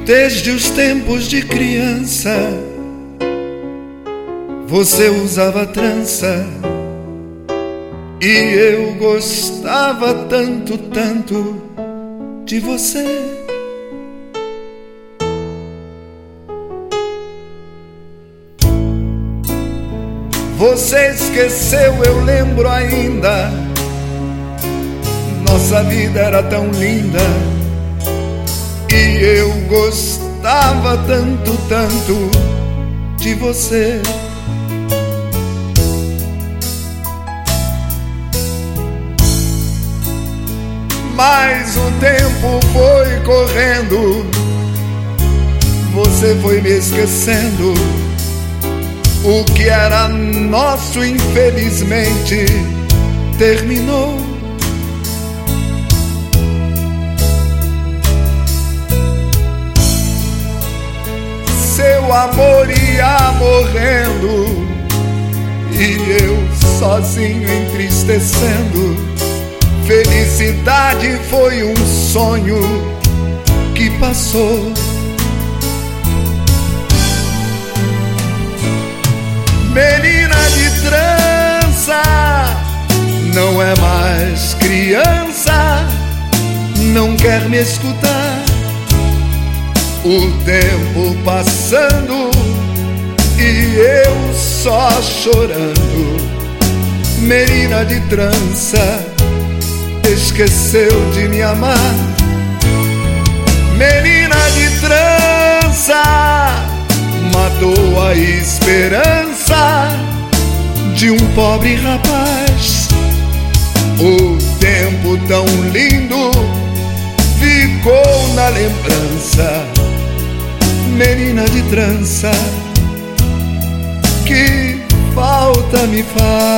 Desde os tempos de criança, você usava trança e eu gostava tanto, tanto de você. Você esqueceu, eu lembro ainda. Nossa vida era tão linda e eu gostava tanto, tanto de você. Mas o tempo foi correndo, você foi me esquecendo. O que era nosso, infelizmente, terminou. Seu amor ia morrendo e eu sozinho entristecendo. Felicidade foi um sonho que passou. Menina de trança, não é mais criança, não quer me escutar. O tempo passando e eu só chorando. Menina de trança, esqueceu de me amar. Menina de trança, matou a esperança de um pobre rapaz. O tempo tão lindo ficou na lembrança. Menina de trança, que falta me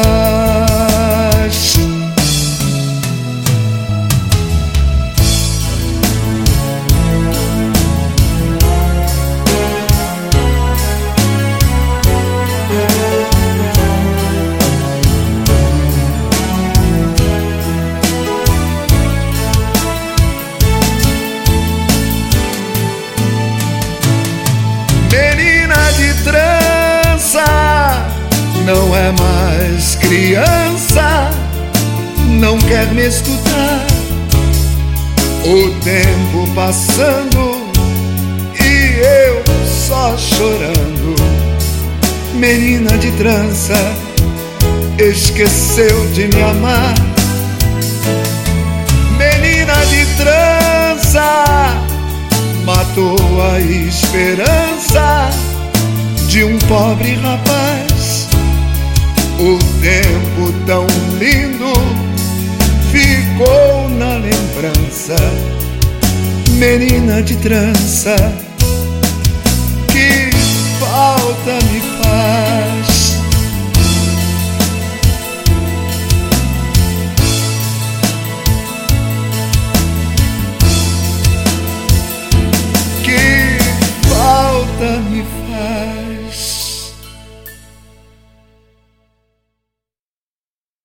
faz. Não é mais criança, não quer me escutar. O tempo passando e eu só chorando. Menina de trança, esqueceu de me amar. Menina de trança, matou a esperança de um pobre rapaz. O tempo tão lindo ficou na lembrança. Menina de trança, que falta me faz.